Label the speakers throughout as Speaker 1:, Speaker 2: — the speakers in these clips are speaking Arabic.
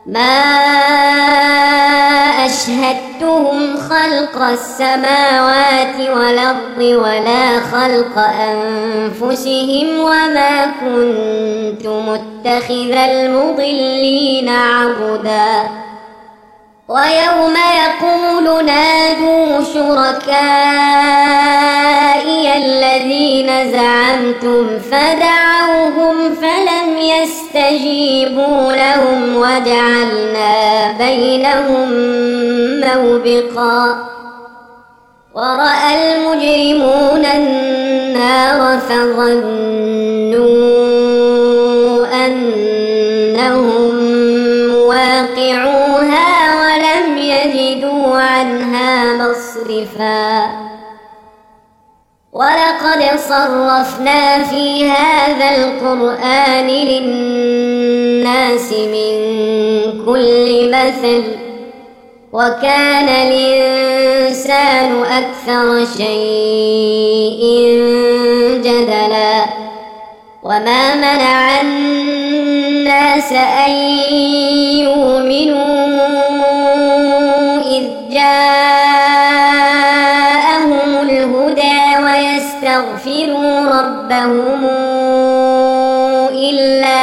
Speaker 1: ما أشهدتهم خلق السماوات والأرض ولا خلق أنفسهم وما كنت متخذ المضلين عضدا ويوم يقول نادوا شركائي الذين زعمتم فدعوهم فلم يستجيبوا لهم وجعلنا بينهم موبقا ورأى المجرمون النار فظنوا أنهم مواقعوها ولم يجدوا عنها مصرفا ولقد صرفنا في هذا القرآن للناس من كل مثل وكان الإنسان أكثر شيء جدلا وما منع الناس أن يؤمنوا إذ جاءهم الهدى ويستغفروا ربهم إلا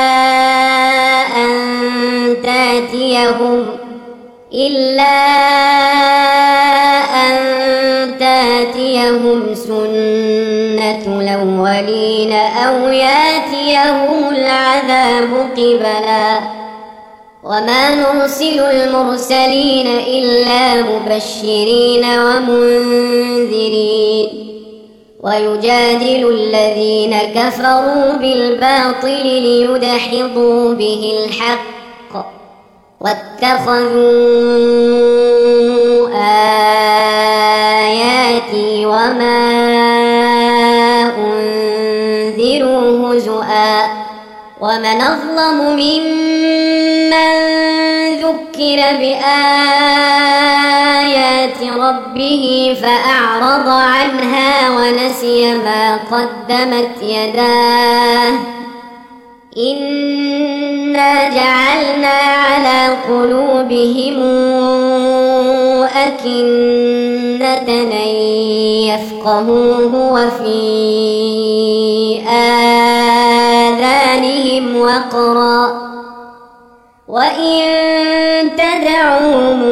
Speaker 1: أن تاتيهم سنة الأولين أو ياتيهم العذاب قبلا وما نرسل المرسلين إلا مبشرين ومنذرين ويجادل الذين كفروا بالباطل ليدحضوا به الحق واتخذوا آياتي وما أنذروا هزؤا ومن أظلم ممن ذكر بآيات ربه فأعرض عنها ونسي ما قدمت يداه إنا جعلنا على قلوبهم أكنة أن يفقهوه وفي آذانهم وقرا وإن تدعوهم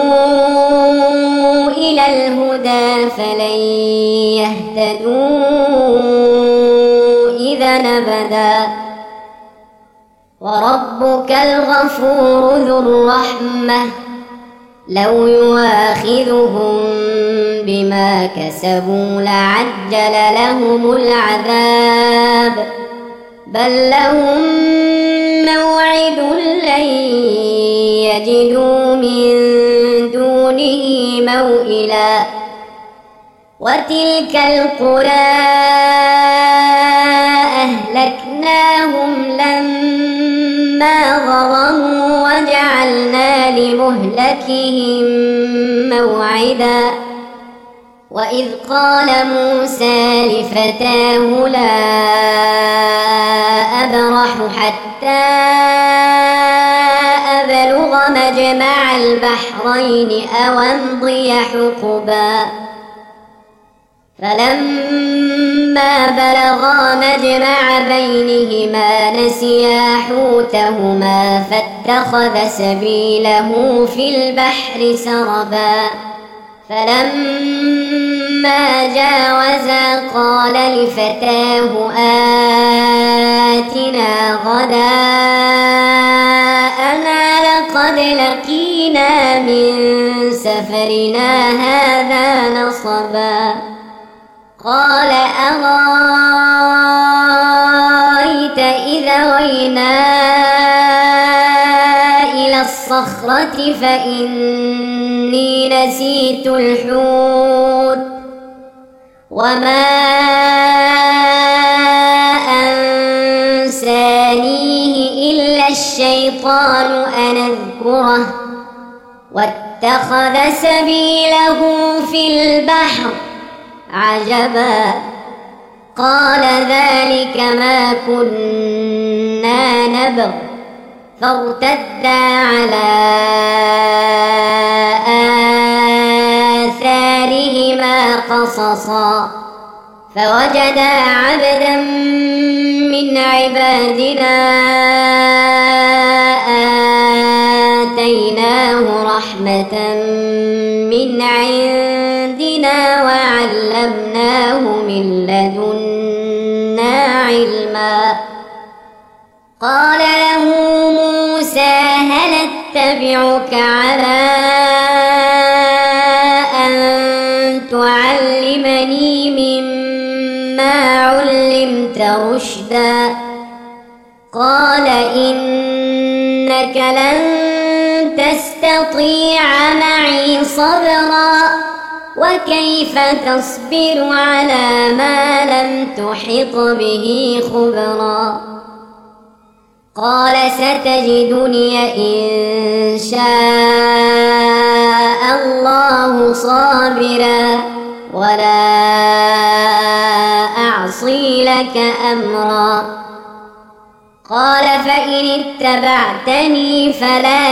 Speaker 1: إلى الهدى فلن يهتدوا إذا أبدا وربك الغفور ذو الرحمة لو يؤاخذهم بما كسبوا لعجل لهم العذاب بل لهم موعد لن يجدوا من دونه موئلا وتلك القرى أهلكناهم لما ظلموا وجعلنا لمهلكهم موعدا وإذ قال موسى لفتاه لا أبرح حتى أبلغ مجمع البحرين أو أمضي حقبا فلما بلغا مجمع بينهما نسيا حوتهما فاتخذ سبيله في البحر سربا فلما جاوزا قال لفتاه آتنا غداءنا لقد لقينا من سفرنا هذا نصبا قال أرأيت إذا وينا إلى الصخرة فإني نسيت الحوت وما أنسانيه إلا الشيطان أن أذكره واتخذ سبيله في البحر عجبا قال ذلك ما كنا نبغ فارتدا على آثارهما قصصا فوجدا عبدا من عبادنا آتيناه رحمة من عندنا وعلمناه من لدنا علما. قال له موسى هل اتبعك على أن تعلمني مما علمت رشدا؟ قال إنك لن تستطيع معي صبرا وكيف تصبر على ما لم تحط به خبرا. قال ستجدني إن شاء الله صابرا ولا أعصي لك أمرا. قال فإن اتبعتني فلا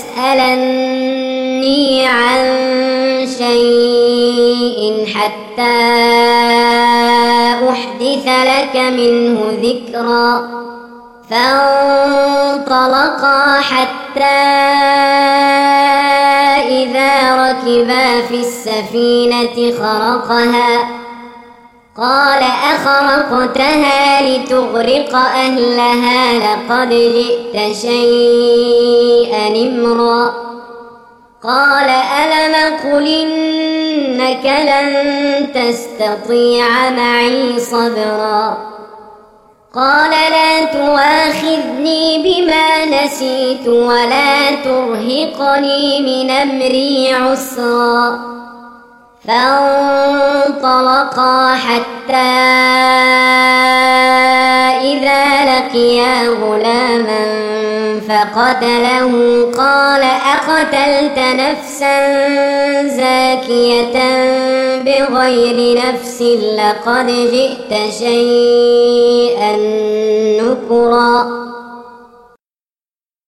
Speaker 1: تسألني عن شيء حتى أحدث لك منه ذكرا. فانطلقا حتى إذا ركبا في السفينة خرقها قال أخرقتها لتغرق أهلها لقد جئت شيئا إمرا. قال ألم قل إنك لن تستطيع معي صبرا. قال لا تؤاخذني بما نسيت ولا ترهقني من أمري عسرا. فانطلقا حتى إذا لقيا غلاما فقتله قال أقتلت نفسا زاكية بغير نفس لقد جئت شيئا نكرا.